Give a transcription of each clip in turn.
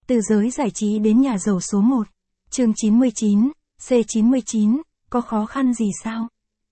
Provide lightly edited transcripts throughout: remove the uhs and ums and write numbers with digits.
Từ giới giải trí đến nhà giàu số 1. Chương 99, C99, có khó khăn gì sao?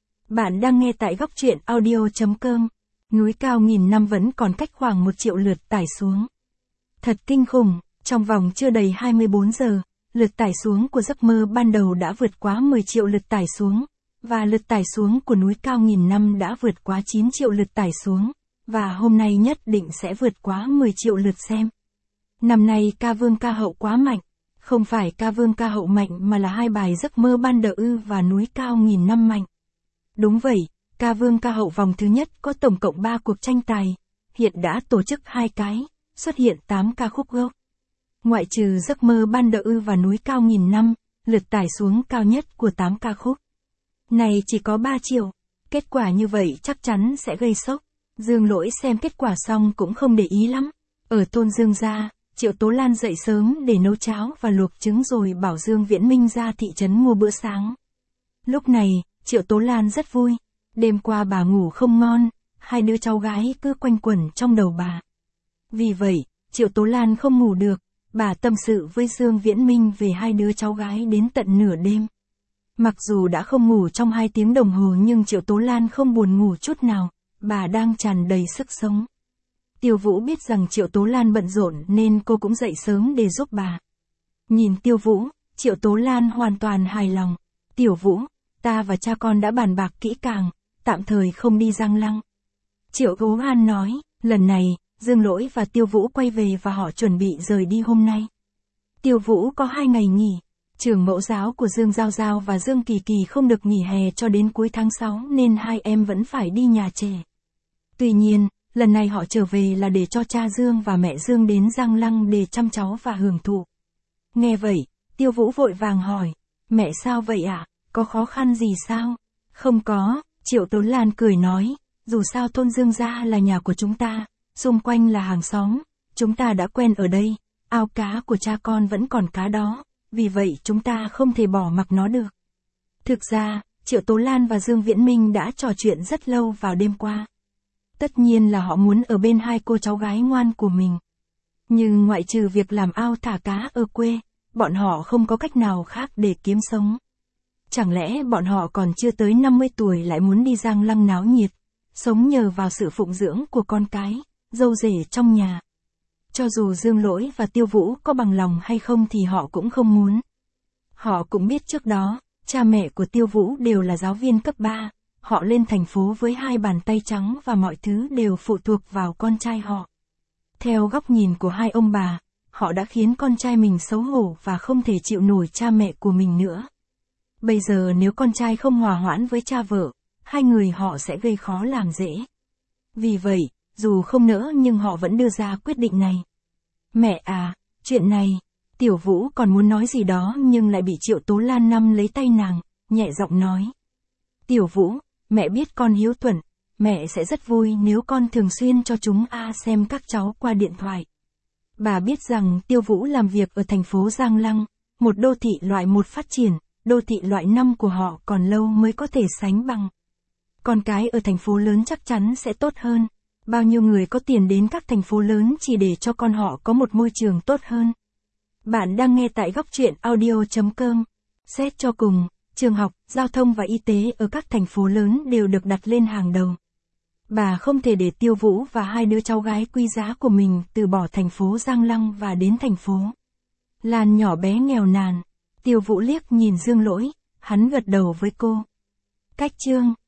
Bạn đang nghe tại góc truyện audio.com. Núi cao nghìn năm vẫn còn cách khoảng 1 triệu lượt tải xuống. Thật kinh khủng, trong vòng chưa đầy 24 giờ, lượt tải xuống của giấc mơ ban đầu đã vượt quá 10 triệu lượt tải xuống, và lượt tải xuống của núi cao nghìn năm đã vượt quá 9 triệu lượt tải xuống, và hôm nay nhất định sẽ vượt quá 10 triệu lượt xem. Năm nay ca vương ca hậu quá mạnh, không phải ca vương ca hậu mạnh mà là hai bài giấc mơ ban đầu và núi cao nghìn năm mạnh. Đúng vậy, ca vương ca hậu vòng thứ nhất có tổng cộng 3 cuộc tranh tài, hiện đã tổ chức 2 cái, xuất hiện 8 ca khúc gốc. Ngoại trừ giấc mơ ban đầu và núi cao nghìn năm, lượt tải xuống cao nhất của 8 ca khúc này chỉ có 3 triệu. Kết quả như vậy chắc chắn sẽ gây sốc. Dương Lỗi xem kết quả xong cũng không để ý lắm. Ở thôn Dương gia, Triệu Tố Lan dậy sớm để nấu cháo và luộc trứng rồi bảo Dương Viễn Minh ra thị trấn mua bữa sáng. Lúc này, Triệu Tố Lan rất vui. Đêm qua bà ngủ không ngon, hai đứa cháu gái cứ quanh quẩn trong đầu bà. Vì vậy, Triệu Tố Lan không ngủ được, bà tâm sự với Dương Viễn Minh về hai đứa cháu gái đến tận nửa đêm. Mặc dù đã không ngủ trong 2 tiếng đồng hồ nhưng Triệu Tố Lan không buồn ngủ chút nào, bà đang tràn đầy sức sống. Tiêu Vũ biết rằng Triệu Tố Lan bận rộn nên cô cũng dậy sớm để giúp bà. Nhìn Tiêu Vũ, Triệu Tố Lan hoàn toàn hài lòng. Tiểu Vũ, ta và cha con đã bàn bạc kỹ càng, tạm thời không đi Giang Lăng. Triệu Tố Lan nói, lần này, Dương Lỗi và Tiêu Vũ quay về và họ chuẩn bị rời đi hôm nay. Tiêu Vũ có 2 ngày nghỉ. Trường mẫu giáo của Dương Giao Giao và Dương Kỳ Kỳ không được nghỉ hè cho đến cuối tháng 6 nên hai em vẫn phải đi nhà trẻ. Tuy nhiên, lần này họ trở về là để cho cha Dương và mẹ Dương đến Giang Lăng để chăm cháu và hưởng thụ. Nghe vậy, Tiêu Vũ vội vàng hỏi, mẹ sao vậy ạ? Có khó khăn gì sao? Không có, Triệu Tố Lan cười nói, dù sao thôn Dương gia là nhà của chúng ta, xung quanh là hàng xóm, chúng ta đã quen ở đây, ao cá của cha con vẫn còn cá đó, vì vậy chúng ta không thể bỏ mặc nó được. Thực ra, Triệu Tố Lan và Dương Viễn Minh đã trò chuyện rất lâu vào đêm qua. Tất nhiên là họ muốn ở bên hai cô cháu gái ngoan của mình. Nhưng ngoại trừ việc làm ao thả cá ở quê, bọn họ không có cách nào khác để kiếm sống. Chẳng lẽ bọn họ còn chưa tới 50 tuổi lại muốn đi Giang Lăng náo nhiệt, sống nhờ vào sự phụng dưỡng của con cái, dâu rể trong nhà. Cho dù Dương Lỗi và Tiêu Vũ có bằng lòng hay không thì họ cũng không muốn. Họ cũng biết trước đó, cha mẹ của Tiêu Vũ đều là giáo viên cấp 3, họ lên thành phố với 2 bàn tay trắng và mọi thứ đều phụ thuộc vào con trai họ. Theo góc nhìn của hai ông bà, họ đã khiến con trai mình xấu hổ và không thể chịu nổi cha mẹ của mình nữa. Bây giờ nếu con trai không hòa hoãn với cha vợ, hai người họ sẽ gây khó làm dễ. Vì vậy, dù không nỡ nhưng họ vẫn đưa ra quyết định này. Mẹ à, chuyện này, Tiểu Vũ còn muốn nói gì đó nhưng lại bị Triệu Tố Lan nắm lấy tay nàng, nhẹ giọng nói. Tiểu Vũ, mẹ biết con hiếu thuận, mẹ sẽ rất vui nếu con thường xuyên cho chúng xem các cháu qua điện thoại. Bà biết rằng Tiêu Vũ làm việc ở thành phố Giang Lăng, một đô thị loại 1 phát triển, đô thị loại 5 của họ còn lâu mới có thể sánh bằng. Con cái ở thành phố lớn chắc chắn sẽ tốt hơn. Bao nhiêu người có tiền đến các thành phố lớn chỉ để cho con họ có một môi trường tốt hơn. Bạn đang nghe tại góc truyện audio.com. Xét cho cùng, trường học, giao thông và y tế ở các thành phố lớn đều được đặt lên hàng đầu. Bà không thể để Tiêu Vũ và hai đứa cháu gái quý giá của mình từ bỏ thành phố Giang Lăng và đến thành phố Lan nhỏ bé nghèo nàn. Tiêu Vũ liếc nhìn Dương Lỗi, hắn gật đầu với cô. Cách chương